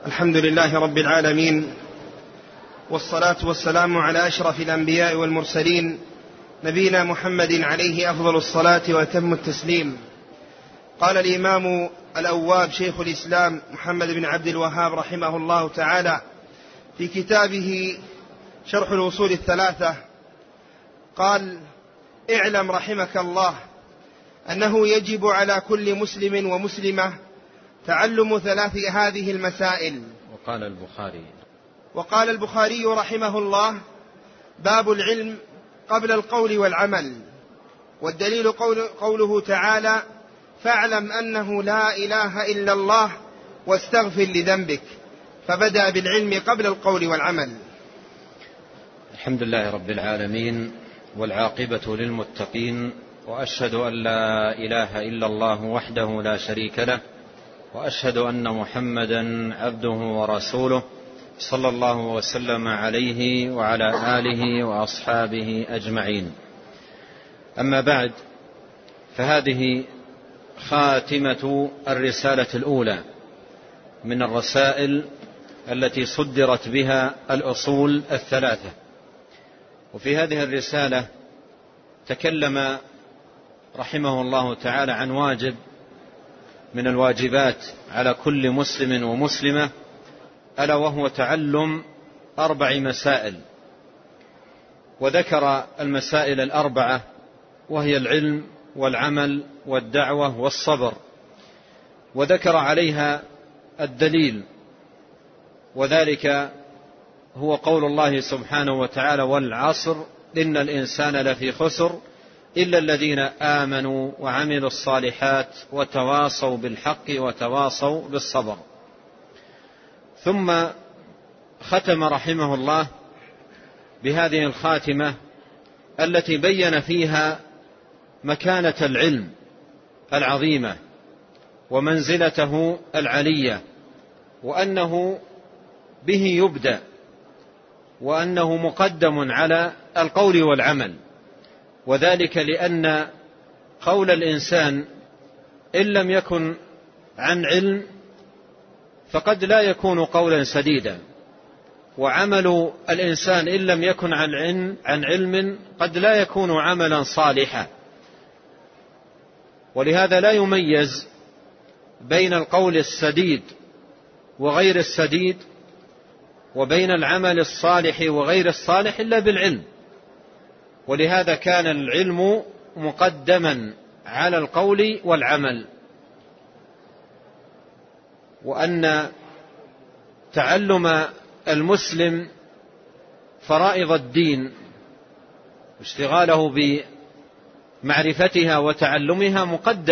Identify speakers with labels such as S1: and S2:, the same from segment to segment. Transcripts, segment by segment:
S1: الحمد لله رب العالمين، والصلاة والسلام على أشرف الأنبياء والمرسلين، نبينا محمد عليه أفضل الصلاة وأتم التسليم. قال الإمام الأواب شيخ الإسلام محمد بن عبد الوهاب رحمه الله تعالى في كتابه شرح الأصول الثلاثة، قال: اعلم رحمك الله أنه يجب على كل مسلم ومسلمة تعلم ثلاث هذه المسائل. وقال البخاري رحمه الله: باب العلم قبل القول والعمل. والدليل قوله تعالى: فاعلم أنه لا إله إلا الله واستغفر لذنبك، فبدأ بالعلم قبل القول والعمل.
S2: الحمد لله رب العالمين، والعاقبة للمتقين، وأشهد أن لا إله إلا الله وحده لا شريك له، وأشهد أن محمدا عبده ورسوله، صلى الله وسلم عليه وعلى آله وأصحابه أجمعين. أما بعد، فهذه خاتمة الرسالة الأولى من الرسائل التي صدرت بها الأصول الثلاثة. وفي هذه الرسالة تكلم رحمه الله تعالى عن واجب من الواجبات على كل مسلم ومسلمة، ألا وهو تعلم 4 مسائل. وذكر المسائل 4، وهي العلم والعمل والدعوة والصبر، وذكر عليها الدليل، وذلك هو قول الله سبحانه وتعالى: والعصر إن الإنسان لفي خسر إلا الذين آمنوا وعملوا الصالحات وتواصوا بالحق وتواصوا بالصبر. ثم ختم رحمه الله بهذه الخاتمة التي بين فيها مكانة العلم العظيمة ومنزلته العلية، وأنه به يبدأ، وأنه مقدم على القول والعمل. وذلك لأن قول الإنسان إن لم يكن عن علم فقد لا يكون قولا سديدا، وعمل الإنسان إن لم يكن عن علم قد لا يكون عملا صالحا. ولهذا لا يميز بين القول السديد وغير السديد، وبين العمل الصالح وغير الصالح إلا بالعلم. ولهذا كان العلم مقدما على القول والعمل. وأن تعلم المسلم فرائض الدين واشتغاله بمعرفتها وتعلمها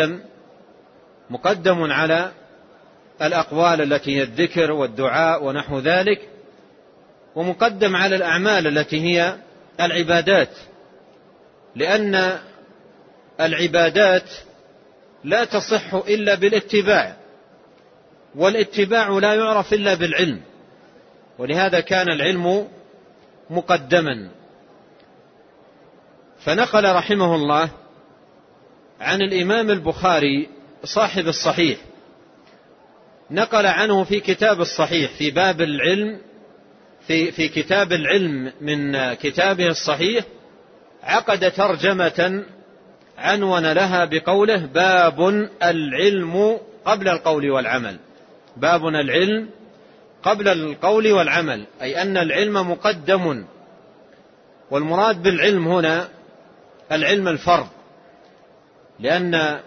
S2: مقدم على الأقوال التي هي الذكر والدعاء ونحو ذلك، ومقدم على الأعمال التي هي العبادات، لأن العبادات لا تصح إلا بالاتباع، والاتباع لا يعرف إلا بالعلم. ولهذا كان العلم مقدما. فنقل رحمه الله عن الإمام البخاري صاحب الصحيح، نقل عنه في كتاب الصحيح في باب العلم، في كتاب العلم من كتابه الصحيح، عقد ترجمة عنون لها بقوله: باب العلم قبل القول والعمل. باب العلم قبل القول والعمل، أي أن العلم مقدم. والمراد بالعلم هنا العلم الفرض، لأن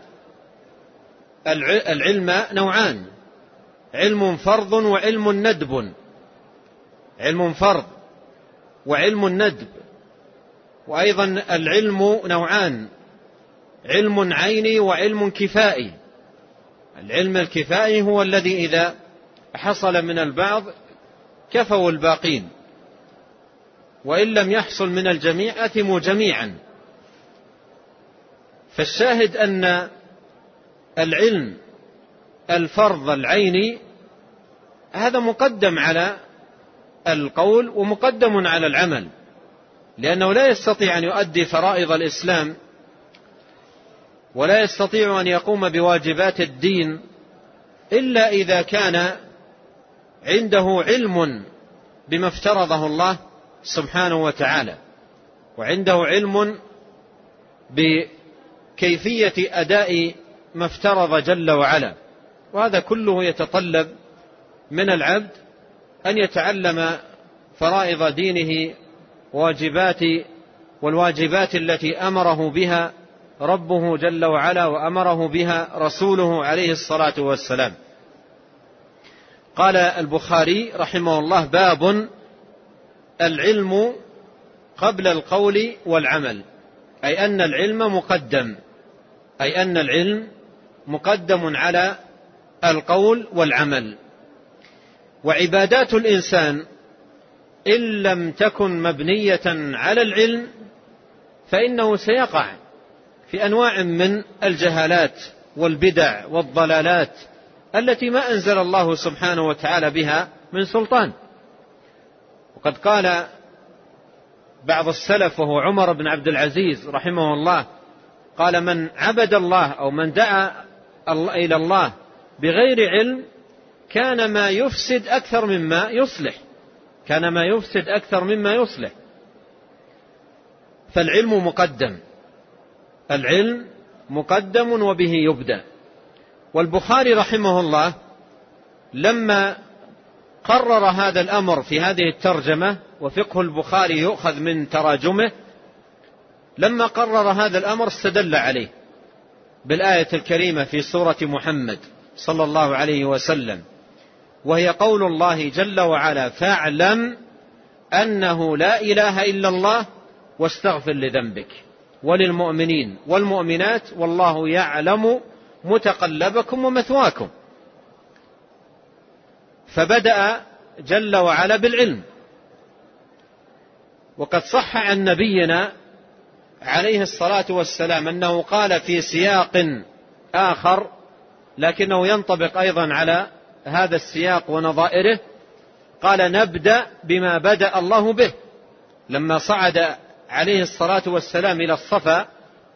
S2: العلم نوعان: علم فرض وعلم ندب. علم فرض وعلم ندب. وأيضا العلم نوعان: علم عيني وعلم كفائي. العلم الكفائي هو الذي إذا حصل من البعض كفوا الباقين، وإن لم يحصل من الجميع أثموا جميعا. فالشاهد أن العلم الفرض العيني هذا مقدم على القول ومقدم على العمل، لأنه لا يستطيع أن يؤدي فرائض الإسلام ولا يستطيع أن يقوم بواجبات الدين إلا إذا كان عنده علم بما افترضه الله سبحانه وتعالى، وعنده علم بكيفية أداء ما افترض جل وعلا. وهذا كله يتطلب من العبد أن يتعلم فرائض دينه والواجبات التي أمره بها ربه جل وعلا وأمره بها رسوله عليه الصلاة والسلام. قال البخاري رحمه الله: باب العلم قبل القول والعمل، أي أن العلم مقدم على القول والعمل. وعبادات الإنسان إن لم تكن مبنية على العلم فإنه سيقع في أنواع من الجهالات والبدع والضلالات التي ما أنزل الله سبحانه وتعالى بها من سلطان. وقد قال بعض السلف وهو عمر بن عبد العزيز رحمه الله، قال: من عبد الله أو من دعا إلى الله بغير علم كان ما يفسد أكثر مما يصلح. فالعلم مقدم وبه يبدأ. والبخاري رحمه الله لما قرر هذا الأمر في هذه الترجمة، وفقه البخاري يؤخذ من تراجمه، لما قرر هذا الأمر استدل عليه بالآية الكريمة في سورة محمد صلى الله عليه وسلم، وهي قول الله جل وعلا: فاعلم أنه لا إله إلا الله واستغفر لذنبك وللمؤمنين والمؤمنات والله يعلم متقلبكم ومثواكم. فبدأ جل وعلا بالعلم. وقد صح عن نبينا عليه الصلاة والسلام أنه قال في سياق آخر لكنه ينطبق أيضا على هذا السياق ونظائره، قال: نبدأ بما بدأ الله به. لما صعد عليه الصلاة والسلام إلى الصفا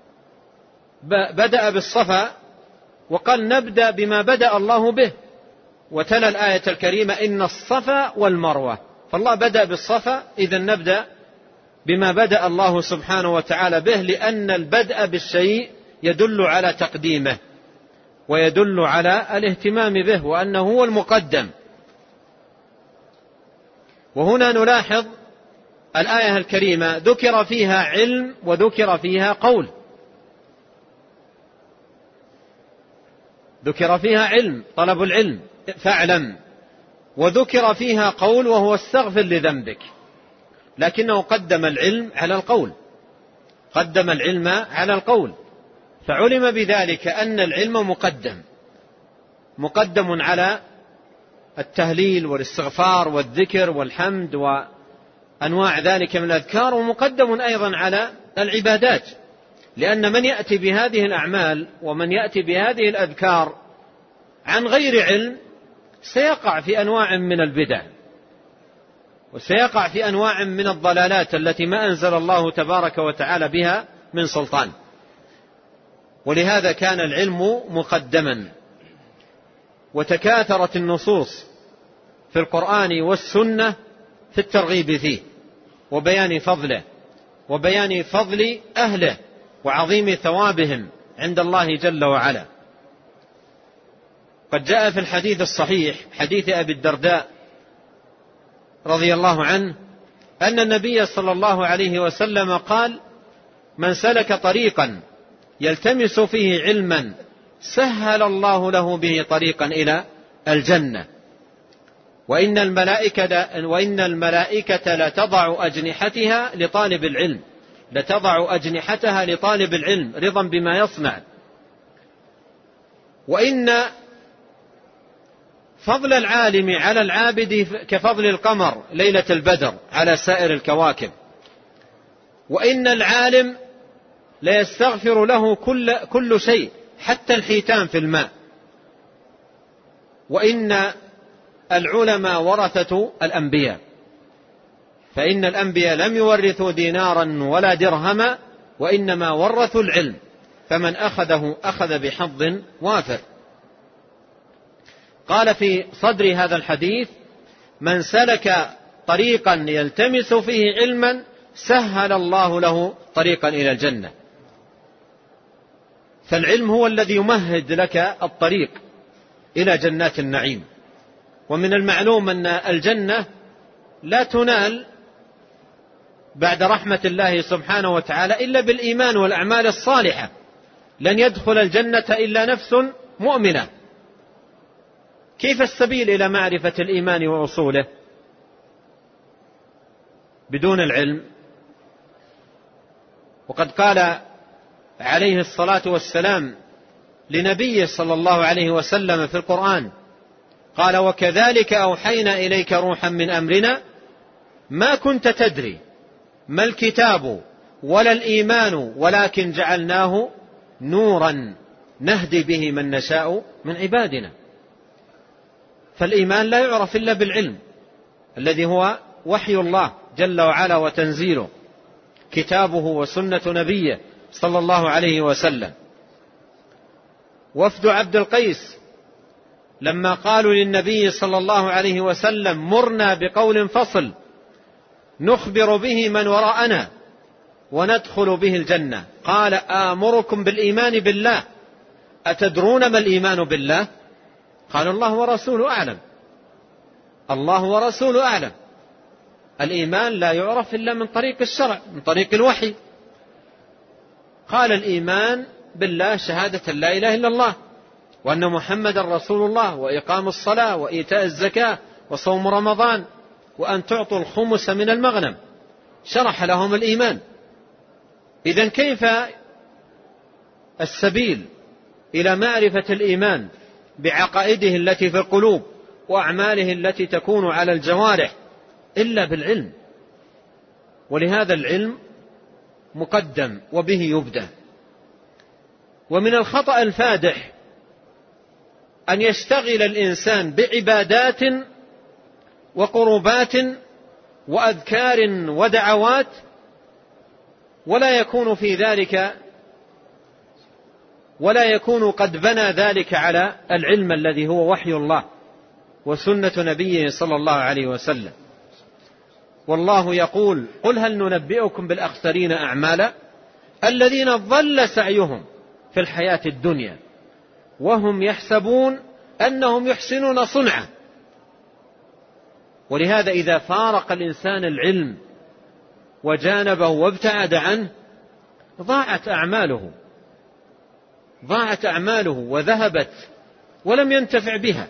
S2: بدأ بالصفا وقال: نبدأ بما بدأ الله به، وتلا الآية الكريمة: إن الصفا والمروة. فالله بدأ بالصفا، إذن نبدأ بما بدأ الله سبحانه وتعالى به، لأن البدء بالشيء يدل على تقديمه ويدل على الاهتمام به وأنه هو المقدم. وهنا نلاحظ الآية الكريمة ذكر فيها علم وذكر فيها قول. ذكر فيها علم، طلب العلم، فاعلم، وذكر فيها قول وهو استغفر لذنبك، لكنه قدم العلم على القول، فعلم بذلك أن العلم مقدم على التهليل والاستغفار والذكر والحمد وأنواع ذلك من الأذكار، ومقدم أيضا على العبادات، لأن من يأتي بهذه الأعمال ومن يأتي بهذه الأذكار عن غير علم سيقع في أنواع من البدع وسيقع في أنواع من الضلالات التي ما أنزل الله تبارك وتعالى بها من سلطان. ولهذا كان العلم مقدما، وتكاثرت النصوص في القرآن والسنة في الترغيب فيه وبيان فضله وبيان فضل أهله وعظيم ثوابهم عند الله جل وعلا. قد جاء في الحديث الصحيح حديث أبي الدرداء رضي الله عنه أن النبي صلى الله عليه وسلم قال: من سلك طريقا يلتمس فيه علما سهل الله له به طريقا إلى الجنة، وإن الملائكة لتضع أجنحتها لطالب العلم رضا بما يصنع، وإن فضل العالم على العابد كفضل القمر ليلة البدر على سائر الكواكب، وإن العالم لا يستغفر له كل شيء حتى الحيتان في الماء، وإن العلماء ورثة الأنبياء، فإن الأنبياء لم يورثوا دينارا ولا درهما وإنما ورثوا العلم، فمن أخذه أخذ بحظ وافر. قال في صدر هذا الحديث: من سلك طريقا يلتمس فيه علما سهل الله له طريقا إلى الجنة. فالعلم هو الذي يمهد لك الطريق إلى جنات النعيم. ومن المعلوم أن الجنة لا تنال بعد رحمة الله سبحانه وتعالى إلا بالإيمان والأعمال الصالحة. لن يدخل الجنة إلا نفس مؤمنة. كيف السبيل إلى معرفة الإيمان وأصوله بدون العلم؟ وقد قال عليه الصلاة والسلام لنبيه صلى الله عليه وسلم في القرآن، قال: وكذلك أوحينا إليك روحا من أمرنا ما كنت تدري ما الكتاب ولا الإيمان ولكن جعلناه نورا نهدي به من نشاء من عبادنا. فالإيمان لا يعرف إلا بالعلم الذي هو وحي الله جل وعلا وتنزيله، كتابه وسنة نبيه صلى الله عليه وسلم. وفد عبد القيس لما قالوا للنبي صلى الله عليه وسلم: مرنا بقول فصل نخبر به من وراءنا وندخل به الجنة، قال: آمركم بالإيمان بالله، أتدرون ما الإيمان بالله؟ قال: الله ورسوله أعلم. الله ورسوله أعلم. الإيمان لا يعرف إلا من طريق الشرع، من طريق الوحي. قال: الإيمان بالله شهادة لا إله إلا الله وأن محمد رسول الله وإقام الصلاة وإيتاء الزكاة وصوم رمضان وأن تعطوا الخمس من المغنم. شرح لهم الإيمان. إذن كيف السبيل إلى معرفة الإيمان بعقائده التي في القلوب وأعماله التي تكون على الجوارح إلا بالعلم؟ ولهذا العلم مقدم وبه يبدأ. ومن الخطأ الفادح أن يشتغل الإنسان بعبادات وقربات وأذكار ودعوات ولا يكون قد بنى ذلك على العلم الذي هو وحي الله وسنة نبيه صلى الله عليه وسلم. والله يقول: قل هل ننبئكم بالأخسرين أعمالا الذين ضل سعيهم في الحياة الدنيا وهم يحسبون أنهم يحسنون صنعا. ولهذا إذا فارق الإنسان العلم وجانبه وابتعد عنه ضاعت أعماله وذهبت ولم ينتفع بها.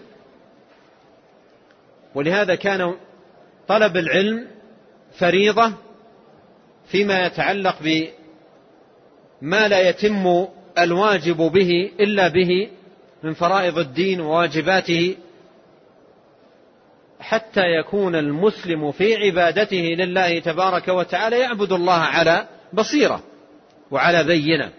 S2: ولهذا كان طلب العلم فريضة فيما يتعلق بما لا يتم الواجب به إلا به من فرائض الدين وواجباته، حتى يكون المسلم في عبادته لله تبارك وتعالى يعبد الله على بصيرة وعلى بينة.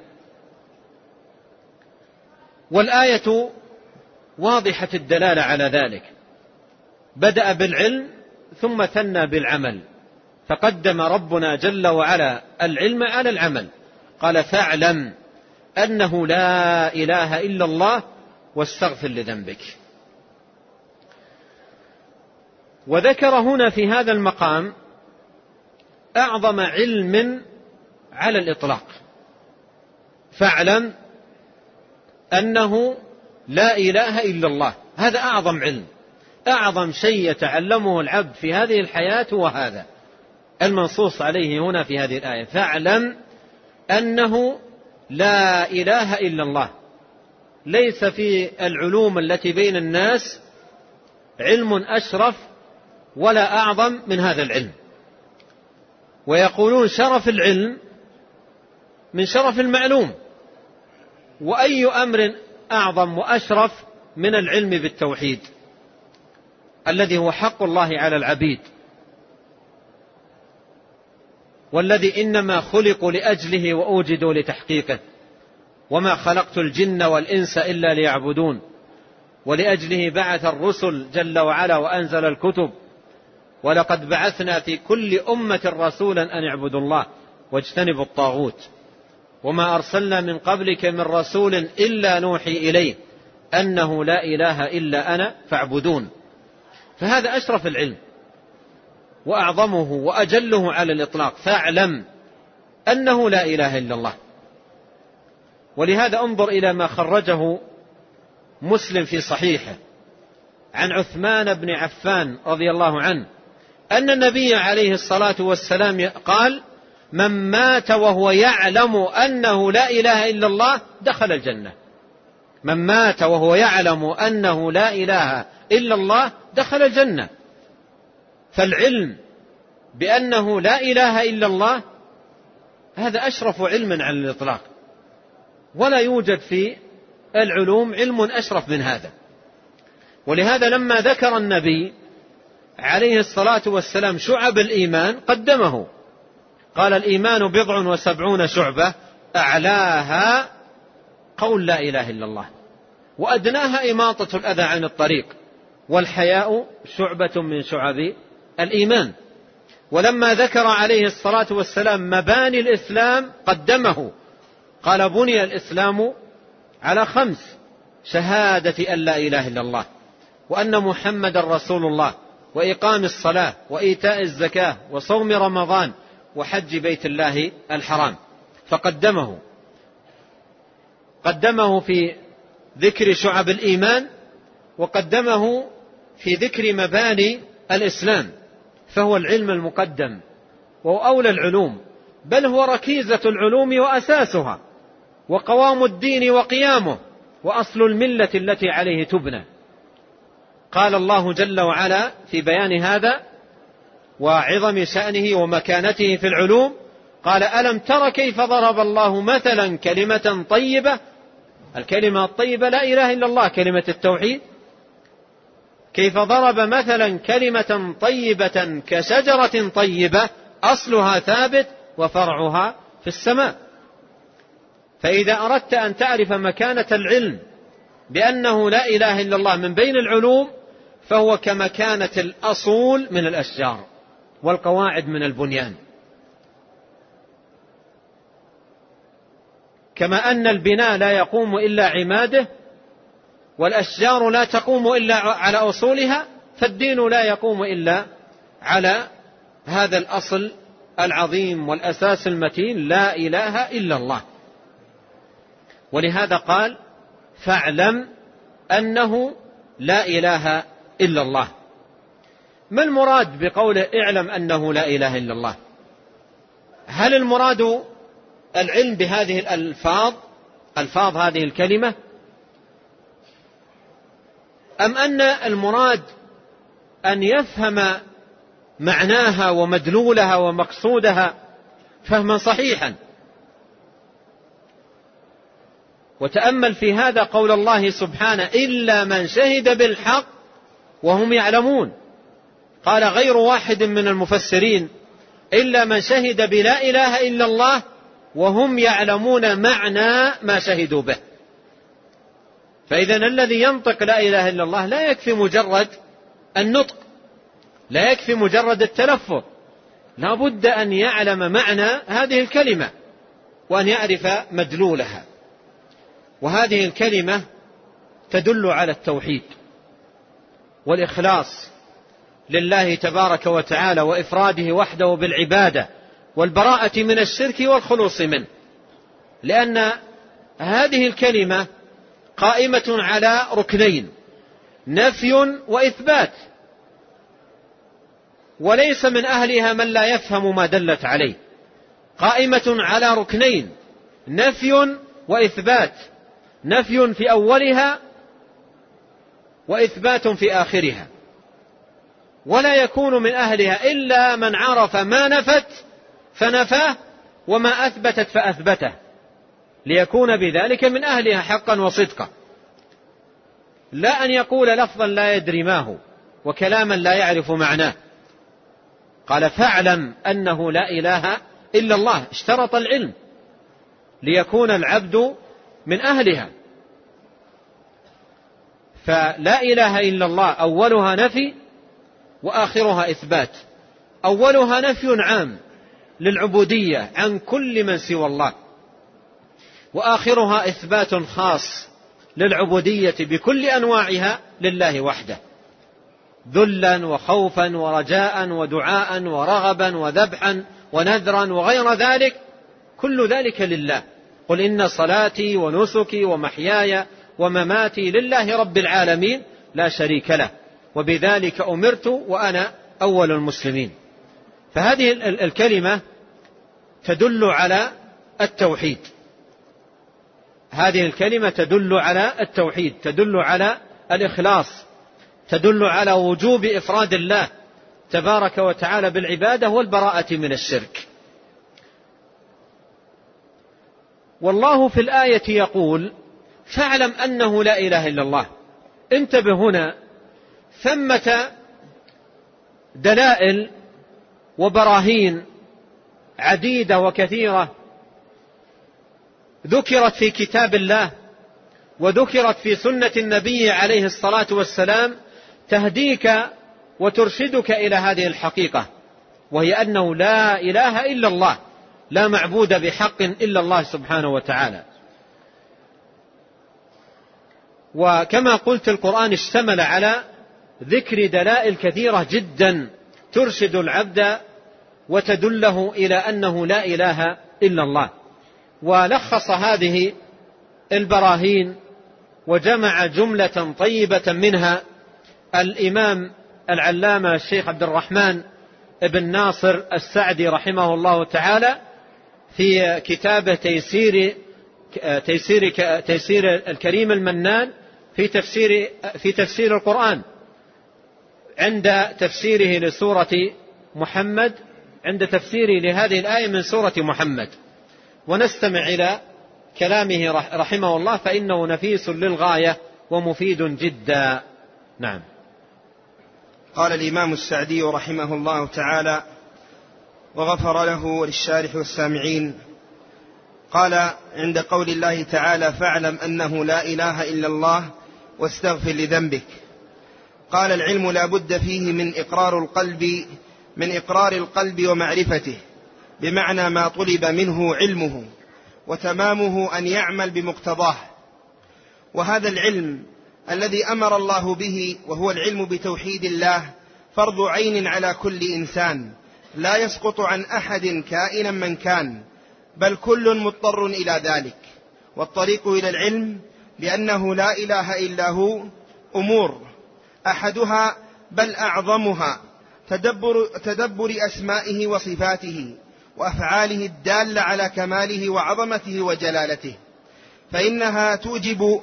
S2: والآية واضحة الدلالة على ذلك. بدأ بالعلم ثم ثنى بالعمل، فقدم ربنا جل وعلا العلم على العمل. قال: فاعلم أنه لا إله إلا الله واستغفر لذنبك. وذكر هنا في هذا المقام أعظم علم على الإطلاق. فاعلم أنه لا إله إلا الله، هذا أعظم علم، أعظم شيء يتعلمه العبد في هذه الحياة، وهذا المنصوص عليه هنا في هذه الآية. فاعلم أنه لا إله إلا الله. ليس في العلوم التي بين الناس علم أشرف ولا أعظم من هذا العلم. ويقولون شرف العلم من شرف المعلوم، وأي أمر أعظم وأشرف من العلم بالتوحيد الذي هو حق الله على العبيد، والذي إنما خلقوا لأجله وأوجدوا لتحقيقه، وما خلقت الجن والإنس إلا ليعبدون. ولأجله بعث الرسل جل وعلا وأنزل الكتب. ولقد بعثنا في كل أمة رسولا أن اعبدوا الله واجتنبوا الطاغوت، وما أرسلنا من قبلك من رسول إلا نوحي إليه أنه لا إله إلا أنا فاعبدون. فهذا أشرف العلم وأعظمه وأجله على الإطلاق. فاعلم أنه لا إله إلا الله. ولهذا انظر إلى ما خرجه مسلم في صحيحه عن عثمان بن عفان رضي الله عنه أن النبي عليه الصلاة والسلام قال: من مات وهو يعلم أنه لا إله إلا الله دخل الجنة. من مات وهو يعلم أنه لا إله إلا الله دخل الجنة. فالعلم بأنه لا إله إلا الله هذا أشرف علم على الإطلاق، ولا يوجد في العلوم علم أشرف من هذا. ولهذا لما ذكر النبي عليه الصلاة والسلام شعب الإيمان قدمه، قال: الإيمان 70 شعبة أعلاها قول لا إله إلا الله وأدناها إماطة الأذى عن الطريق والحياء شعبة من شعب الإيمان. ولما ذكر عليه الصلاة والسلام مباني الإسلام قدمه، قال: بني الإسلام على 5: شهادة أن لا إله إلا الله وأن محمد رسول الله وإقام الصلاة وإيتاء الزكاة وصوم رمضان وحج بيت الله الحرام. فقدمه في ذكر شعب الإيمان، وقدمه في ذكر مباني الإسلام، فهو العلم المقدم وهو أولى العلوم، بل هو ركيزة العلوم وأساسها وقوام الدين وقيامه وأصل الملة التي عليه تبنى. قال الله جل وعلا في بيان هذا وعظم شأنه ومكانته في العلوم، قال: ألم تر كيف ضرب الله مثلا كلمة طيبة. الكلمة الطيبة لا إله إلا الله، كلمة التوحيد. كيف ضرب مثلا كلمة طيبة كشجرة طيبة أصلها ثابت وفرعها في السماء. فإذا أردت أن تعرف مكانة العلم بأنه لا إله إلا الله من بين العلوم، فهو كمكانة الأصول من الأشجار والقواعد من البنيان. كما أن البناء لا يقوم إلا عماده، والأشجار لا تقوم إلا على أصولها، فالدين لا يقوم إلا على هذا الأصل العظيم والأساس المتين: لا إله إلا الله. ولهذا قال: فاعلم أنه لا إله إلا الله. ما المراد بقوله اعلم أنه لا إله إلا الله؟ هل المراد العلم بهذه ألفاظ هذه الكلمة، أم أن المراد أن يفهم معناها ومدلولها ومقصودها فهما صحيحا؟ وتأمل في هذا قول الله سبحانه: إلا من شهد بالحق وهم يعلمون. قال غير واحد من المفسرين: إلا من شهد بلا إله إلا الله وهم يعلمون معنى ما شهدوا به. فإذا الذي ينطق لا إله إلا الله لا يكفي مجرد النطق، لا يكفي مجرد التلفظ، لا بد أن يعلم معنى هذه الكلمة وأن يعرف مدلولها. وهذه الكلمة تدل على التوحيد والإخلاص لله تبارك وتعالى وإفراده وحده بالعبادة والبراءة من الشرك والخلوص منه، لأن هذه الكلمة قائمة على ركنين: نفي وإثبات، وليس من أهلها من لا يفهم ما دلت عليه. قائمة على ركنين: نفي وإثبات، نفي في أولها وإثبات في آخرها. ولا يكون من أهلها إلا من عرف ما نفت فنفاه وما أثبتت فأثبته، ليكون بذلك من أهلها حقا وصدقا، لا أن يقول لفظا لا يدري ما هو وكلاما لا يعرف معناه. قال: فاعلم أنه لا إله إلا الله. اشترط العلم ليكون العبد من أهلها. فلا إله إلا الله أولها نفي وآخرها إثبات. أولها نفي عام للعبودية عن كل من سوى الله، وآخرها إثبات خاص للعبودية بكل أنواعها لله وحده، ذلا وخوفا ورجاء ودعاء ورغبا وذبحا ونذرا وغير ذلك، كل ذلك لله. قل إن صلاتي ونسكي ومحياي ومماتي لله رب العالمين لا شريك له وبذلك أمرت وأنا أول المسلمين. فهذه الكلمة تدل على التوحيد، هذه الكلمة تدل على التوحيد، تدل على الإخلاص، تدل على وجوب إفراد الله تبارك وتعالى بالعبادة والبراءة من الشرك. والله في الآية يقول فاعلم أنه لا إله إلا الله. انتبه، هنا ثمة دلائل وبراهين عديدة وكثيرة ذكرت في كتاب الله وذكرت في سنة النبي عليه الصلاة والسلام تهديك وترشدك إلى هذه الحقيقة، وهي أنه لا إله إلا الله، لا معبود بحق إلا الله سبحانه وتعالى. وكما قلت القرآن اشتمل على ذكر دلائل كثيرة جدا ترشد العبد وتدله إلى أنه لا إله إلا الله. ولخص هذه البراهين وجمع جملة طيبة منها الإمام العلامة الشيخ عبد الرحمن بن ناصر السعدي رحمه الله تعالى في كتابه تيسير الكريم المنان في تفسير القرآن، عند تفسيره لسورة محمد، عند تفسيره لهذه الآية من سورة محمد. ونستمع إلى كلامه رحمه الله فإنه نفيس للغاية ومفيد جدا. نعم.
S1: قال الإمام السعدي رحمه الله تعالى وغفر له وللشارح والسامعين، قال عند قول الله تعالى فاعلم أنه لا إله إلا الله واستغفر لذنبك، قال العلم لا بد فيه من إقرار القلب ومعرفته، بمعنى ما طلب منه علمه، وتمامه أن يعمل بمقتضاه. وهذا العلم الذي أمر الله به وهو العلم بتوحيد الله فرض عين على كل إنسان، لا يسقط عن أحد كائنا من كان، بل كل مضطر إلى ذلك. والطريق إلى العلم بأنه لا إله إلا هو أمور، أحدها بل أعظمها تدبر أسمائه وصفاته وأفعاله الدالة على كماله وعظمته وجلالته، فإنها توجب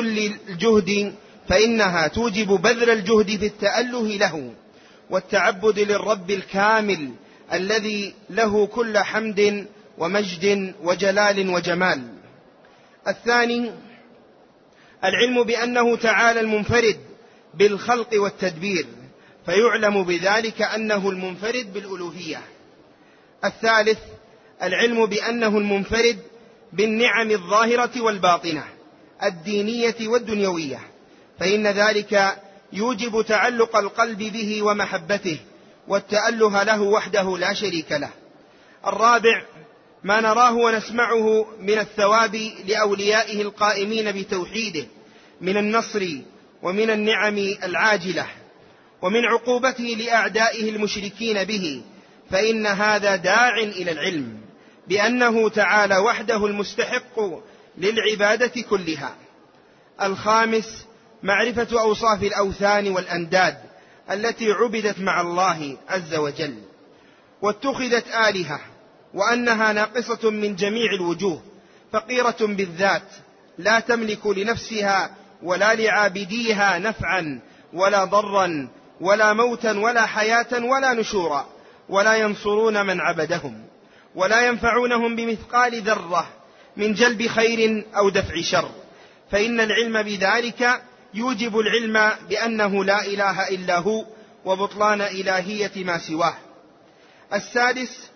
S1: بذل الجهد في التأله له والتعبد للرب الكامل الذي له كل حمد ومجد وجلال وجمال. الثاني العلم بأنه تعالى المنفرد بالخلق والتدبير، فيعلم بذلك أنه المنفرد بالألوهية. الثالث العلم بأنه المنفرد بالنعم الظاهرة والباطنة الدينية والدنيوية، فإن ذلك يوجب تعلق القلب به ومحبته والتأله له وحده لا شريك له. الرابع ما نراه ونسمعه من الثواب لأوليائه القائمين بتوحيده من النصر ومن النعم العاجلة، ومن عقوبته لأعدائه المشركين به، فإن هذا داع إلى العلم بأنه تعالى وحده المستحق للعبادة كلها. الخامس معرفة أوصاف الأوثان والأنداد التي عبدت مع الله عز وجل واتخذت آلهة، وأنها ناقصة من جميع الوجوه، فقيرة بالذات، لا تملك لنفسها ولا لعابديها نفعا ولا ضرا ولا موتا ولا حياة ولا نشورا، ولا ينصرون من عبدهم ولا ينفعونهم بمثقال ذرة من جلب خير أو دفع شر، فإن العلم بذلك يوجب العلم بأنه لا إله إلا هو وبطلان إلهية ما سواه. السادس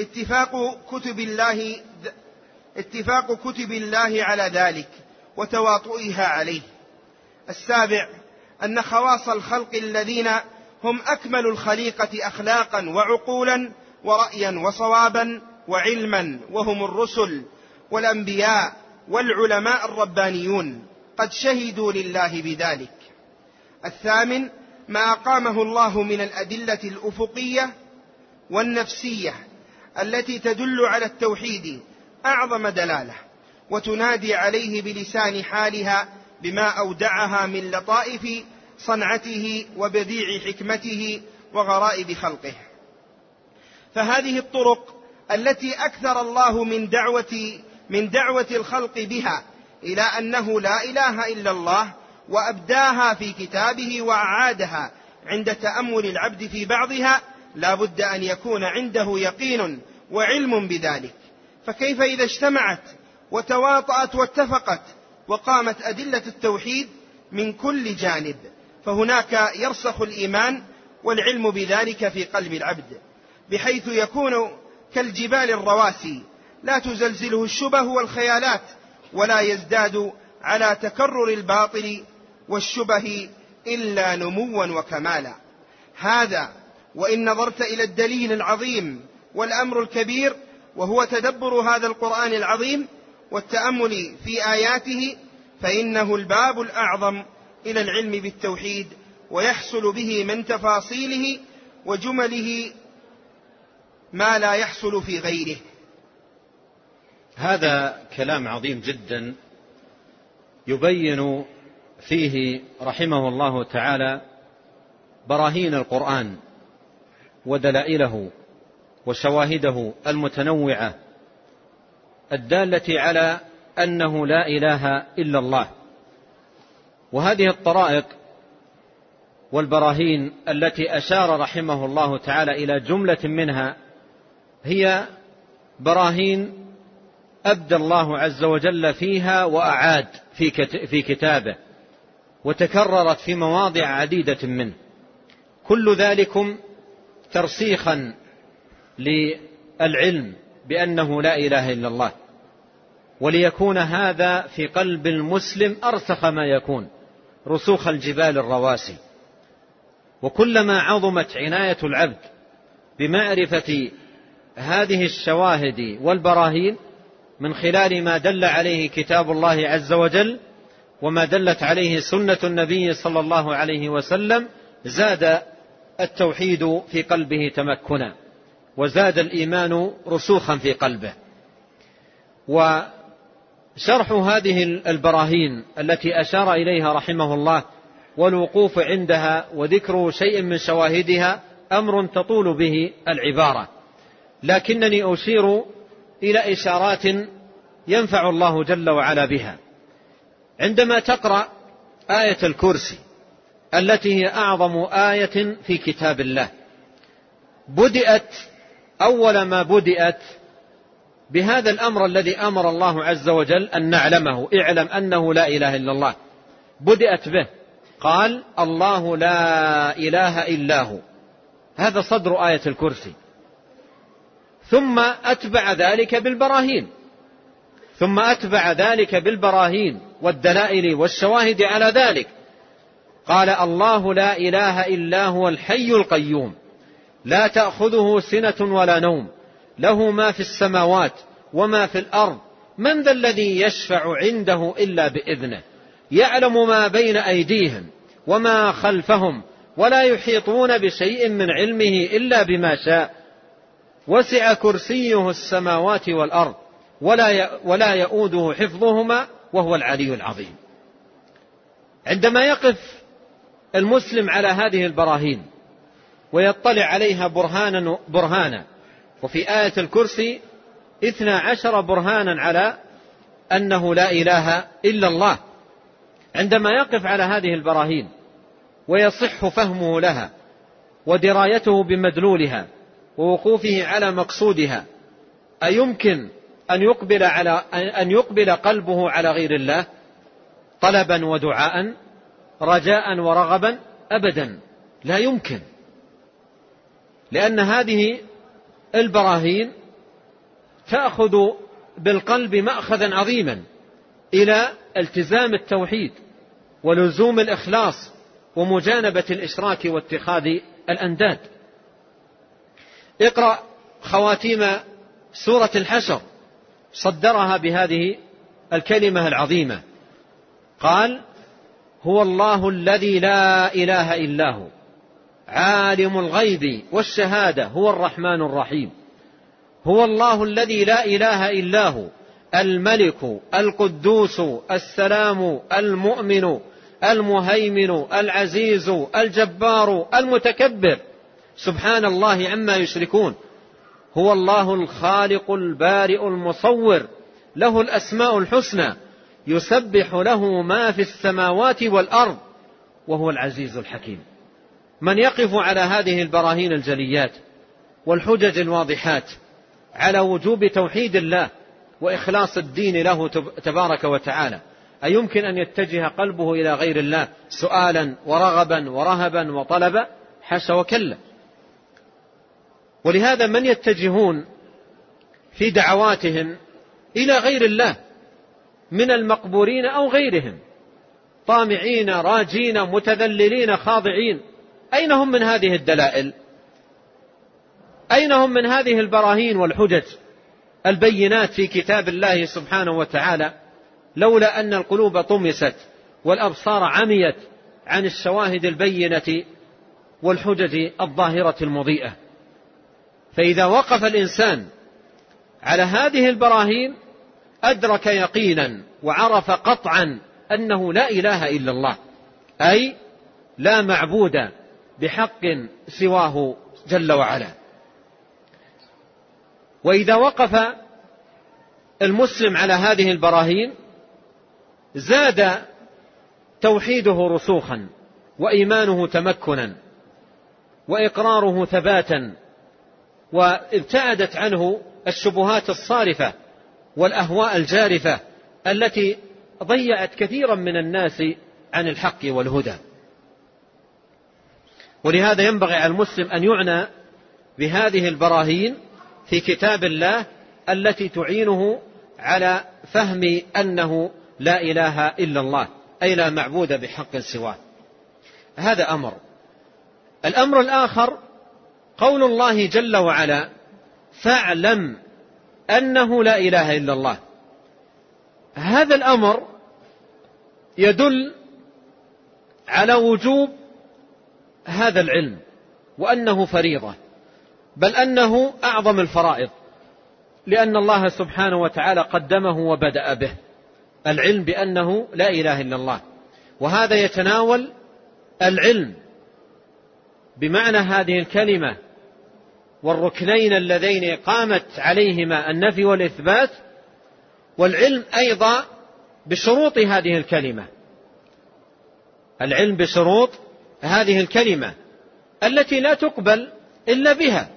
S1: اتفاق كتب الله على ذلك وتواطؤها عليه. السابع أن خواص الخلق الذين هم أكمل الخليقة أخلاقا وعقولا ورأيا وصوابا وعلما، وهم الرسل والأنبياء والعلماء الربانيون، قد شهدوا لله بذلك. الثامن ما أقامه الله من الأدلة الأفقية والنفسية التي تدل على التوحيد أعظم دلالة، وتنادي عليه بلسان حالها بما أودعها من لطائف صنعته وبديع حكمته وغرائب خلقه. فهذه الطرق التي أكثر الله من دعوة الخلق بها إلى أنه لا إله إلا الله، وأبداها في كتابه وأعادها عند تأمل العبد في بعضها، لا بد أن يكون عنده يقين وعلم بذلك. فكيف إذا اجتمعت وتواطأت واتفقت وقامت أدلة التوحيد من كل جانب؟ فهناك يرسخ الإيمان والعلم بذلك في قلب العبد، بحيث يكون كالجبال الرواسي لا تزلزله الشبه والخيالات، ولا يزداد على تكرر الباطل والشبه إلا نموا وكمالا. هذا وإن نظرت إلى الدليل العظيم والأمر الكبير، وهو تدبر هذا القرآن العظيم والتأمل في آياته، فإنه الباب الأعظم إلى العلم بالتوحيد، ويحصل به من تفاصيله وجمله ما لا يحصل في غيره.
S2: هذا كلام عظيم جدا يبين فيه رحمه الله تعالى براهين القرآن ودلائله وشواهده المتنوعة الدالة على أنه لا إله إلا الله. وهذه الطرائق والبراهين التي أشار رحمه الله تعالى إلى جملة منها هي براهين أبدى الله عز وجل فيها وأعاد في كتابه، وتكررت في مواضع عديدة منه، كل ذلكم ترسيخا للعلم بأنه لا إله إلا الله، وليكون هذا في قلب المسلم أرسخ ما يكون، رسوخ الجبال الرواسي. وكلما عظمت عناية العبد بمعرفة هذه الشواهد والبراهين من خلال ما دل عليه كتاب الله عز وجل وما دلت عليه سنة النبي صلى الله عليه وسلم، زاد التوحيد في قلبه تمكنا، وزاد الإيمان رسوخا في قلبه. وشرح هذه البراهين التي أشار إليها رحمه الله والوقوف عندها وذكر شيء من شواهدها أمر تطول به العبارة، لكنني أشير إلى إشارات ينفع الله جل وعلا بها. عندما تقرأ آية الكرسي التي هي أعظم آية في كتاب الله، بدأت أول ما بدأت بهذا الأمر الذي أمر الله عز وجل أن نعلمه، اعلم أنه لا إله إلا الله، بدأت به، قال الله لا إله إلا هو، هذا صدر آية الكرسي. ثم أتبع ذلك بالبراهين والدلائل والشواهد على ذلك، قال الله لا إله إلا هو الحي القيوم لا تأخذه سنة ولا نوم له ما في السماوات وما في الأرض من ذا الذي يشفع عنده إلا بإذنه يعلم ما بين أيديهم وما خلفهم ولا يحيطون بشيء من علمه إلا بما شاء وسع كرسيه السماوات والأرض ولا يؤوده حفظهما وهو العلي العظيم. عندما يقف المسلم على هذه البراهين ويطلع عليها برهانا، وفي آية الكرسي 12 برهانا على أنه لا إله إلا الله، عندما يقف على هذه البراهين ويصح فهمه لها ودرايته بمدلولها ووقوفه على مقصودها، أيمكن أن يقبل قلبه على غير الله طلبا ودعاء رجاء ورغبا؟ أبدا، لا يمكن، لأن هذه البراهين تأخذ بالقلب مأخذا عظيما إلى التزام التوحيد ولزوم الإخلاص ومجانبة الإشراك واتخاذ الأنداد. اقرأ خواتيم سورة الحشر، صدرها بهذه الكلمة العظيمة، قال هو الله الذي لا إله إلا هو عالم الغيب والشهادة هو الرحمن الرحيم، هو الله الذي لا إله إلا هو، الملك القدوس السلام المؤمن المهيمن العزيز الجبار المتكبر، سبحان الله عما يشركون، هو الله الخالق البارئ المصور، له الأسماء الحسنى، يسبح له ما في السماوات والأرض، وهو العزيز الحكيم. من يقف على هذه البراهين الجليات والحجج الواضحات على وجوب توحيد الله وإخلاص الدين له تبارك وتعالى، أيمكن أن يتجه قلبه إلى غير الله سؤالا ورغبا ورهبا وطلبا؟ حاشا وكلا. ولهذا من يتجهون في دعواتهم إلى غير الله من المقبورين أو غيرهم، طامعين راجين متذللين خاضعين، أين هم من هذه الدلائل؟ أين هم من هذه البراهين والحجج البينات في كتاب الله سبحانه وتعالى، لولا أن القلوب طمست والأبصار عميت عن الشواهد البينة والحجج الظاهرة المضيئة. فإذا وقف الإنسان على هذه البراهين أدرك يقينا وعرف قطعا أنه لا إله إلا الله، أي لا معبود بحق سواه جل وعلا. وإذا وقف المسلم على هذه البراهين زاد توحيده رسوخا، وإيمانه تمكنا، وإقراره ثباتا، وابتعدت عنه الشبهات الصارفة والأهواء الجارفة التي ضيعت كثيرا من الناس عن الحق والهدى. ولهذا ينبغي على المسلم أن يعنى بهذه البراهين في كتاب الله التي تعينه على فهم أنه لا إله إلا الله، أي لا معبود بحق سواه. هذا أمر. الأمر الآخر قول الله جل وعلا: فاعلم أنه لا إله إلا الله. هذا الأمر يدل على وجوب هذا العلم، وأنه فريضة، بل أنه أعظم الفرائض، لأن الله سبحانه وتعالى قدمه وبدأ به، العلم بأنه لا إله إلا الله. وهذا يتناول العلم بمعنى هذه الكلمة والركنين اللذين قامت عليهما النفي والإثبات، والعلم أيضا بشروط هذه الكلمة، العلم بشروط هذه الكلمة التي لا تقبل إلا بها.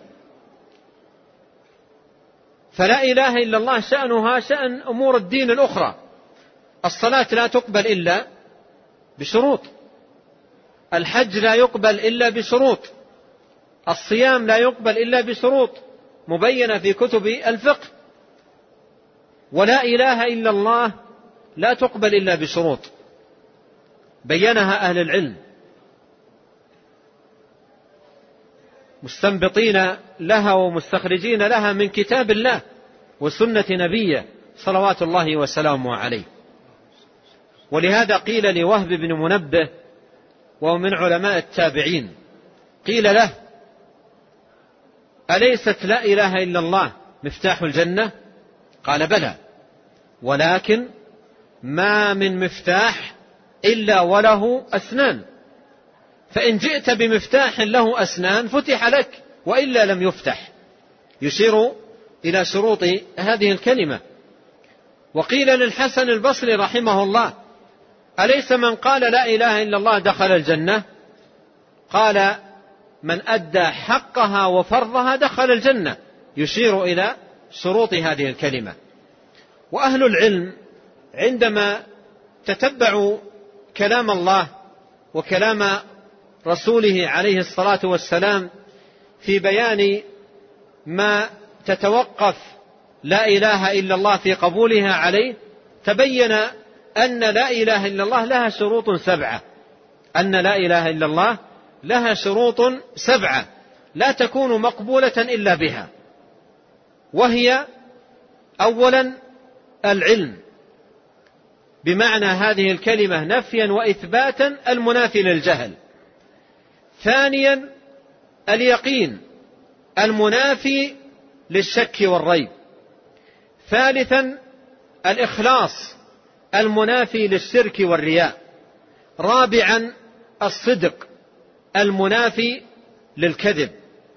S2: فلا إله إلا الله شأنها شأن أمور الدين الأخرى. الصلاة لا تقبل إلا بشروط، الحج لا يقبل إلا بشروط، الصيام لا يقبل إلا بشروط مبينة في كتب الفقه. ولا إله إلا الله لا تقبل إلا بشروط بينها أهل العلم مستنبطين لها ومستخرجين لها من كتاب الله وسنة نبيه صلوات الله وسلامه عليه. ولهذا قيل لوهب بن منبه وهو من علماء التابعين، قيل له: أليست لا إله إلا الله مفتاح الجنة؟ قال: بلى، ولكن ما من مفتاح إلا وله أسنان، فإن جئت بمفتاح له أسنان فتح لك، وإلا لم يفتح، يشير إلى شروط هذه الكلمة. وقيل للحسن البصري رحمه الله: أليس من قال لا إله إلا الله دخل الجنة؟ قال: من أدى حقها وفرضها دخل الجنة، يشير إلى شروط هذه الكلمة. وأهل العلم عندما تتبعوا كلام الله وكلام رسوله عليه الصلاة والسلام في بيان ما تتوقف لا إله إلا الله في قبولها عليه، تبين أن لا إله إلا الله لها شروط سبعة، أن لا إله إلا الله لها شروط سبعة لا تكون مقبولة إلا بها. وهي: أولا العلم بمعنى هذه الكلمة نفيا وإثباتا المنافي للجهل. ثانيا اليقين المنافي للشك والريب. ثالثا الإخلاص المنافي للشرك والرياء. رابعا الصدق المنافي للكذب.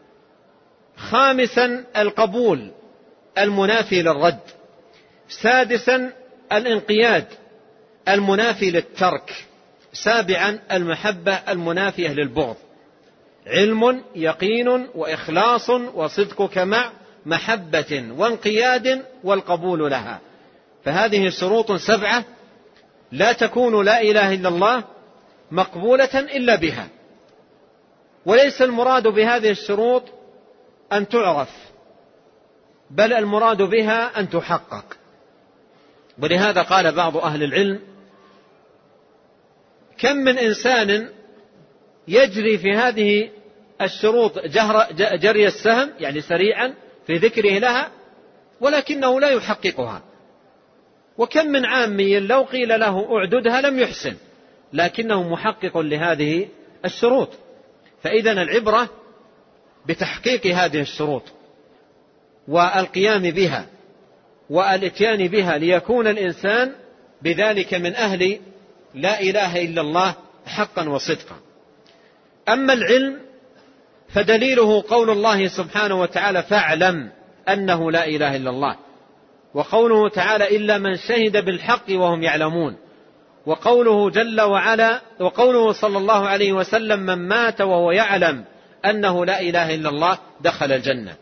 S2: خامسا القبول المنافي للرد. سادسا الانقياد المنافي للترك. سابعا المحبة المنافية للبغض. علم يقين وإخلاص وصدقك مع محبة وانقياد والقبول لها. فهذه شروط 7 لا تكون لا إله إلا الله مقبولة إلا بها. وليس المراد بهذه الشروط أن تعرف، بل المراد بها أن تحقق. ولهذا قال بعض أهل العلم: كم من إنسان يجري في هذه الشروط جري السهم، يعني سريعا في ذكره لها، ولكنه لا يحققها. وكم من عامي لو قيل له اعددها لم يحسن، لكنه محقق لهذه الشروط. فإذن العبرة بتحقيق هذه الشروط والقيام بها والاتيان بها، ليكون الإنسان بذلك من أهل لا إله إلا الله حقا وصدقا. أما العلم فدليله قول الله سبحانه وتعالى: فاعلم أنه لا إله إلا الله. وقوله تعالى: إلا من شهد بالحق وهم يعلمون. وقوله جل وعلا وقوله صلى الله عليه وسلم: من مات وهو يعلم أنه لا إله إلا الله دخل الجنة.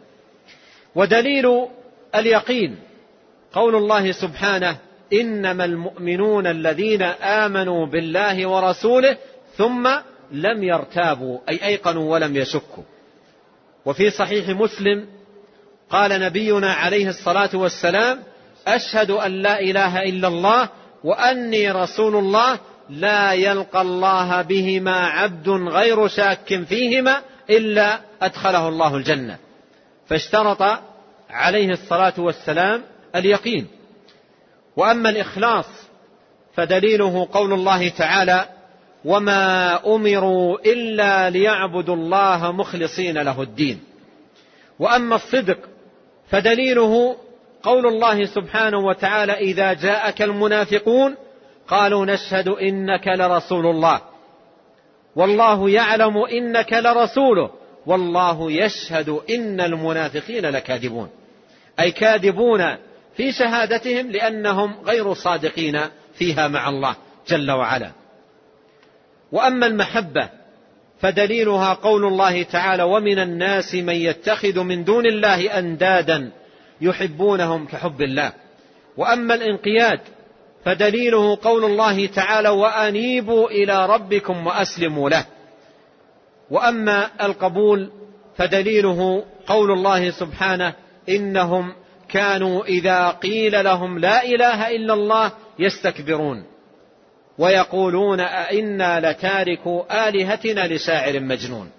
S2: ودليل اليقين قول الله سبحانه: إنما المؤمنون الذين آمنوا بالله ورسوله ثم لم يرتابوا، أي أيقنوا ولم يشكوا. وفي صحيح مسلم قال نبينا عليه الصلاة والسلام: أشهد أن لا إله إلا الله وأني رسول الله، لا يلقى الله بهما عبد غير شاك فيهما إلا أدخله الله الجنة. فاشترط عليه الصلاة والسلام اليقين. وأما الإخلاص فدليله قول الله تعالى: وما أمروا إلا ليعبدوا الله مخلصين له الدين. وأما الصدق فدليله قول الله سبحانه وتعالى: إذا جاءك المنافقون قالوا نشهد إنك لرسول الله والله يعلم إنك لرسوله والله يشهد إن المنافقين لكاذبون، أي كاذبون في شهادتهم لأنهم غير صادقين فيها مع الله جل وعلا. وأما المحبة فدليلها قول الله تعالى: ومن الناس من يتخذ من دون الله أندادا يحبونهم كحب الله. وأما الانقياد فدليله قول الله تعالى: وأنيبوا إلى ربكم وأسلموا له. وأما القبول فدليله قول الله سبحانه: إنهم كانوا إذا قيل لهم لا إله إلا الله يستكبرون ويقولون أئنا لتاركوا آلهتنا لشاعر مجنون.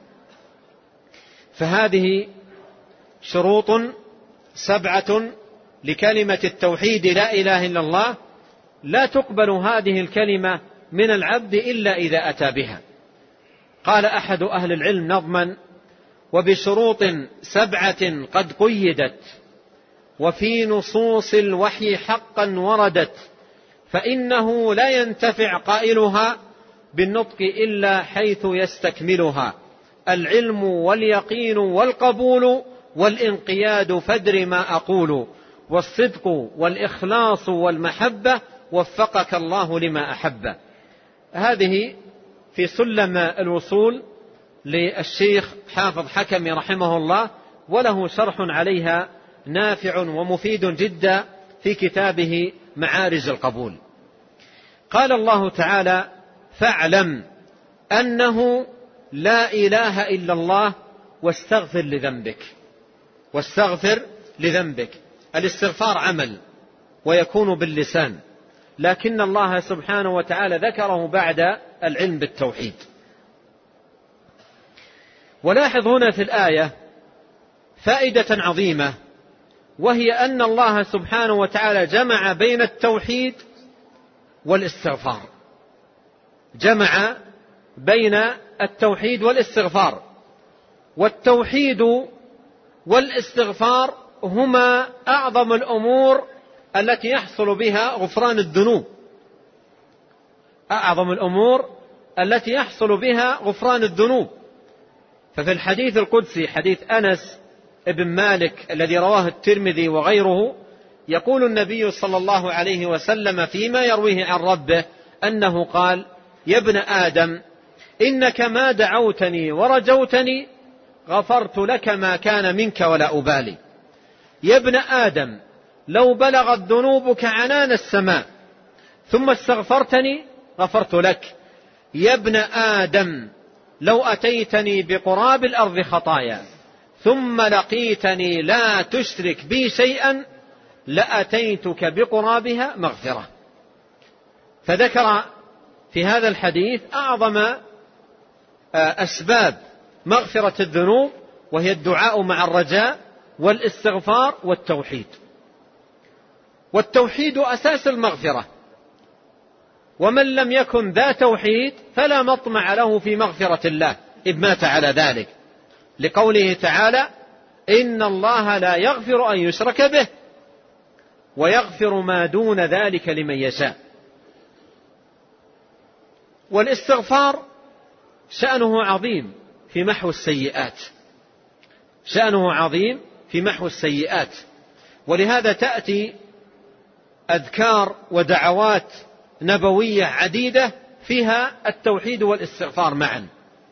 S2: فهذه شروط 7 لكلمة التوحيد لا إله إلا الله، لا تقبل هذه الكلمة من العبد إلا إذا أتى بها. قال أحد أهل العلم نظما: وبشروط 7 قد قيدت وفي نصوص الوحي حقا وردت، فإنه لا ينتفع قائلها بالنطق إلا حيث يستكملها: العلم واليقين والقبول والانقياد فادر ما أقول، والصدق والإخلاص والمحبة وفقك الله لما أحب. هذه في سلم الوصول للشيخ حافظ حكمي رحمه الله، وله شرح عليها نافع ومفيد جدا في كتابه معارج القبول. قال الله تعالى: فاعلم أنه لا إله إلا الله واستغفر لذنبك. واستغفر لذنبك، الاستغفار عمل ويكون باللسان، لكن الله سبحانه وتعالى ذكره بعد العلم بالتوحيد. ولاحظ هنا في الآية فائدة عظيمة، وهي أن الله سبحانه وتعالى جمع بين التوحيد والاستغفار، جمع بين التوحيد والاستغفار. والتوحيد والاستغفار هما أعظم الأمور التي يحصل بها غفران الذنوب، أعظم الأمور التي يحصل بها غفران الذنوب. ففي الحديث القدسي حديث أنس بن مالك الذي رواه الترمذي وغيره، يقول النبي صلى الله عليه وسلم فيما يرويه عن ربه أنه قال: يا ابن آدم إنك ما دعوتني ورجوتني غفرت لك ما كان منك ولا أبالي. يا ابن آدم لو بلغت ذنوبك عنان السماء ثم استغفرتني غفرت لك. يا ابن آدم لو أتيتني بقراب الأرض خطايا ثم لقيتني لا تشرك بي شيئا لأتيتك بقرابها مغفرة. فذكر في هذا الحديث أعظم أسباب مغفرة الذنوب، وهي الدعاء مع الرجاء والاستغفار والتوحيد. والتوحيد أساس المغفرة، ومن لم يكن ذا توحيد فلا مطمع له في مغفرة الله إذ مات على ذلك، لقوله تعالى: إن الله لا يغفر أن يشرك به ويغفر ما دون ذلك لمن يشاء. والاستغفار شأنه عظيم في محو السيئات، شأنه عظيم في محو السيئات، ولهذا تأتي أذكار ودعوات نبوية عديدة فيها التوحيد والاستغفار معا،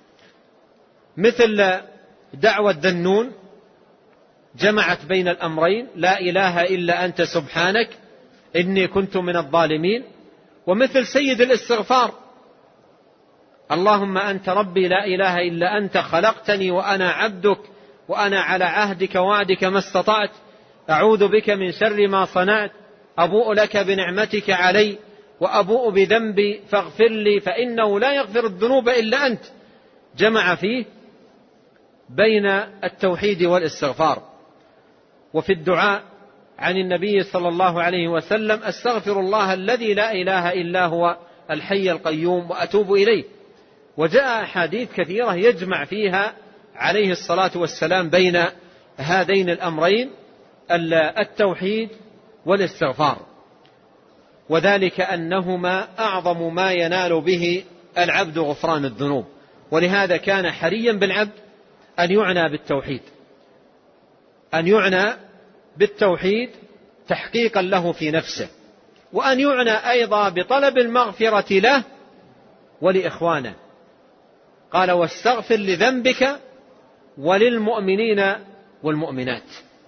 S2: مثل دعوة ذنون جمعت بين الأمرين: لا إله إلا أنت سبحانك إني كنت من الظالمين. ومثل سيد الاستغفار: اللهم أنت ربي لا إله إلا أنت خلقتني وأنا عبدك وأنا على عهدك وعدك ما استطعت أعوذ بك من شر ما صنعت أبوء لك بنعمتك علي وأبوء بذنبي فاغفر لي فإنه لا يغفر الذنوب إلا أنت. جمع فيه بين التوحيد والاستغفار. وفي الدعاء عن النبي صلى الله عليه وسلم: أستغفر الله الذي لا إله إلا هو الحي القيوم وأتوب إليه. وجاء أحاديث كثيرة يجمع فيها عليه الصلاة والسلام بين هذين الأمرين التوحيد والاستغفار، وذلك أنهما أعظم ما ينال به العبد غفران الذنوب. ولهذا كان حريا بالعبد أن يعنى بالتوحيد، أن يعنى بالتوحيد تحقيقا له في نفسه، وأن يعنى أيضا بطلب المغفرة له ولإخوانه. قال: واستغفر لذنبك وللمؤمنين والمؤمنات.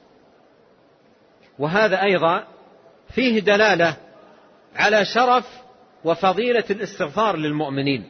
S2: وهذا أيضا فيه دلالة على شرف وفضيلة الاستغفار للمؤمنين،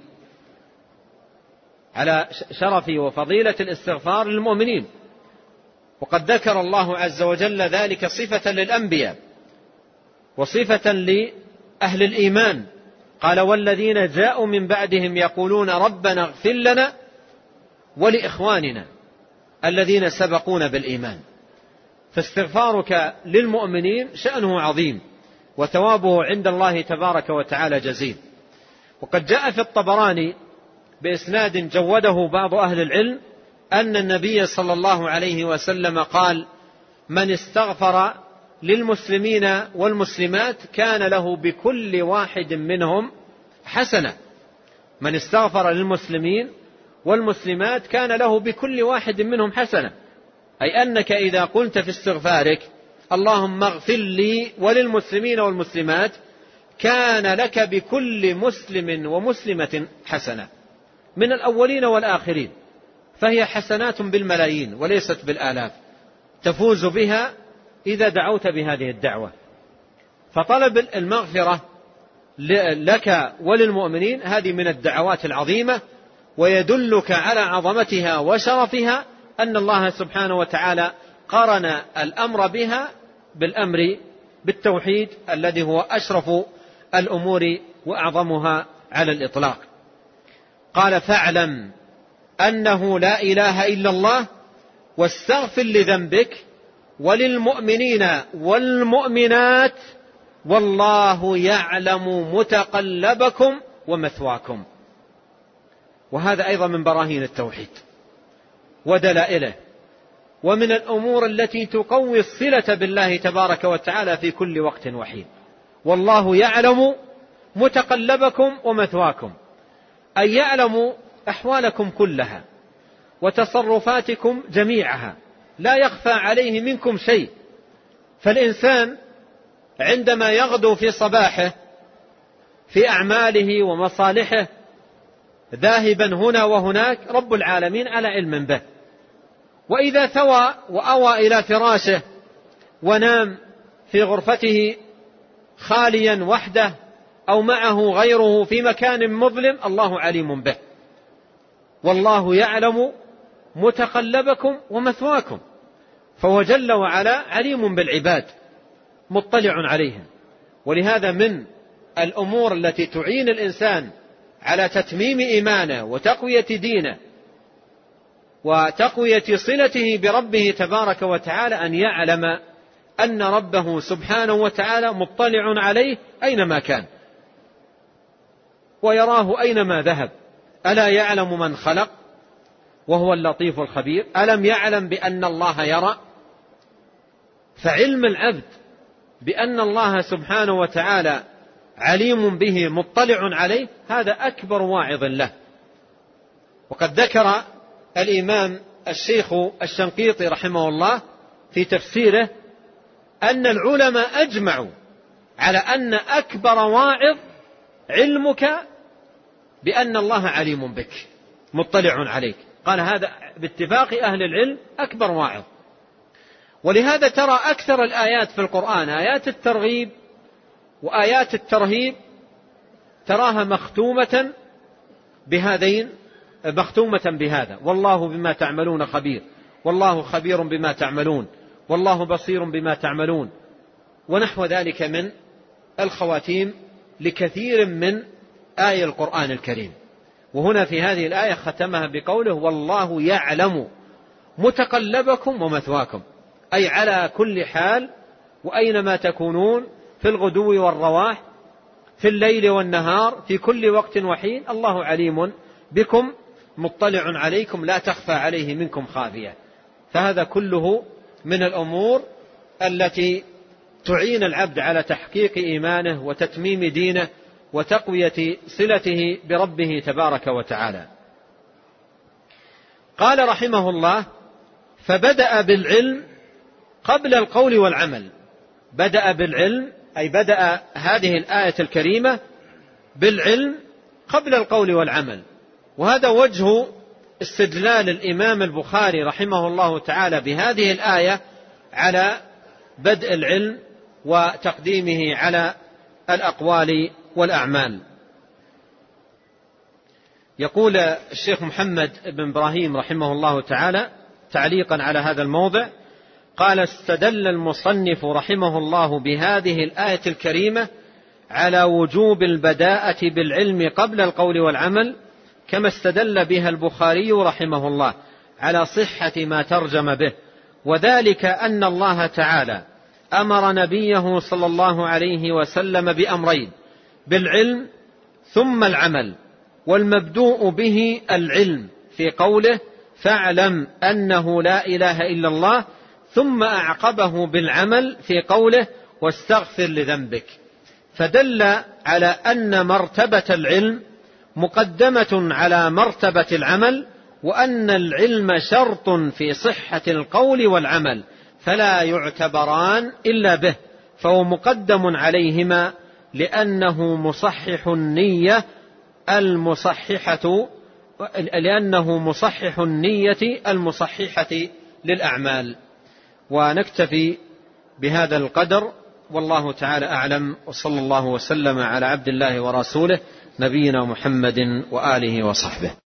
S2: على شرف وفضيلة الاستغفار للمؤمنين. وقد ذكر الله عز وجل ذلك صفة للأنبياء وصفة لأهل الإيمان. قال: والذين جاءوا من بعدهم يقولون ربنا اغفر لنا ولإخواننا الذين سبقونا بالإيمان. فاستغفارك للمؤمنين شأنه عظيم وثوابه عند الله تبارك وتعالى جزيل. وقد جاء في الطبراني بإسناد جوده بعض أهل العلم أن النبي صلى الله عليه وسلم قال: من استغفر للمسلمين والمسلمات كان له بكل واحد منهم حسنة. من استغفر للمسلمين والمسلمات كان له بكل واحد منهم حسنة، أي أنك إذا قلت في استغفارك اللهم اغفر لي وللمسلمين والمسلمات كان لك بكل مسلم ومسلمة حسنة من الأولين والآخرين، فهي حسنات بالملايين وليست بالآلاف تفوز بها إذا دعوت بهذه الدعوة. فطلب المغفرة لك وللمؤمنين هذه من الدعوات العظيمة، ويدلك على عظمتها وشرفها أن الله سبحانه وتعالى قرن الأمر بها بالأمر بالتوحيد الذي هو أشرف الأمور وأعظمها على الإطلاق. قال: فاعلم أنه لا إله إلا الله واستغفر لذنبك وللمؤمنين والمؤمنات والله يعلم متقلبكم ومثواكم. وهذا أيضا من براهين التوحيد، ودلائله، ومن الأمور التي تقوي الصلة بالله تبارك وتعالى في كل وقت وحين. والله يعلم متقلبكم ومثواكم، أي يعلم أحوالكم كلها وتصرفاتكم جميعها، لا يخفى عليه منكم شيء. فالإنسان عندما يغدو في صباحه في أعماله ومصالحه ذاهبا هنا وهناك، رب العالمين على علم به. وإذا ثوى وأوى إلى فراشه ونام في غرفته خاليا وحده أو معه غيره في مكان مظلم، الله عليم به. والله يعلم متقلبكم ومثواكم، فهو جل وعلا عليم بالعباد مطلع عليهم. ولهذا من الأمور التي تعين الإنسان على تتميم إيمانه وتقوية دينه وتقوية صلته بربه تبارك وتعالى أن يعلم أن ربه سبحانه وتعالى مطلع عليه أينما كان ويراه أينما ذهب. ألا يعلم من خلق وهو اللطيف الخبير؟ ألم يعلم بأن الله يرى؟ فعلم العبد بأن الله سبحانه وتعالى عليم به مطلع عليه هذا أكبر واعظ له. وقد ذكر الإمام الشيخ الشنقيطي رحمه الله في تفسيره أن العلماء أجمعوا على أن أكبر واعظ علمك بأن الله عليم بك مطلع عليك. قال هذا باتفاق أهل العلم أكبر واعظ. ولهذا ترى أكثر الآيات في القرآن، آيات الترغيب وآيات الترهيب، تراها مختومة بهذا: والله بما تعملون خبير، والله خبير بما تعملون، والله بصير بما تعملون، ونحو ذلك من الخواتيم لكثير من آية القرآن الكريم. وهنا في هذه الآية ختمها بقوله: والله يعلم متقلبكم ومثواكم، أي على كل حال وأينما تكونون، في الغدو والرواح، في الليل والنهار، في كل وقت وحين، الله عليم بكم مطلع عليكم لا تخفى عليه منكم خافية. فهذا كله من الأمور التي تعين العبد على تحقيق إيمانه وتتميم دينه وتقوية صلته بربه تبارك وتعالى. قال رحمه الله: فبدأ بالعلم قبل القول والعمل. بدأ بالعلم أي بدأ هذه الآية الكريمة بالعلم قبل القول والعمل. وهذا وجه استدلال الإمام البخاري رحمه الله تعالى بهذه الآية على بدء العلم وتقديمه على الأقوال والأعمال. يقول الشيخ محمد بن إبراهيم رحمه الله تعالى تعليقا على هذا الموضع: قال: استدل المصنف رحمه الله بهذه الآية الكريمة على وجوب البداءة بالعلم قبل القول والعمل، كما استدل بها البخاري رحمه الله على صحة ما ترجم به، وذلك أن الله تعالى أمر نبيه صلى الله عليه وسلم بأمرين: بالعلم ثم العمل، والمبدوء به العلم في قوله: فاعلم أنه لا إله إلا الله، ثم أعقبه بالعمل في قوله: واستغفر لذنبك. فدل على أن مرتبة العلم مقدمة على مرتبة العمل، وأن العلم شرط في صحة القول والعمل، فلا يعتبران إلا به، فهو مقدم عليهما لأنه مصحح النية المصححة للأعمال. ونكتفي بهذا القدر، والله تعالى أعلم، وصلى الله وسلم على عبد الله ورسوله نبينا محمد وآله وصحبه.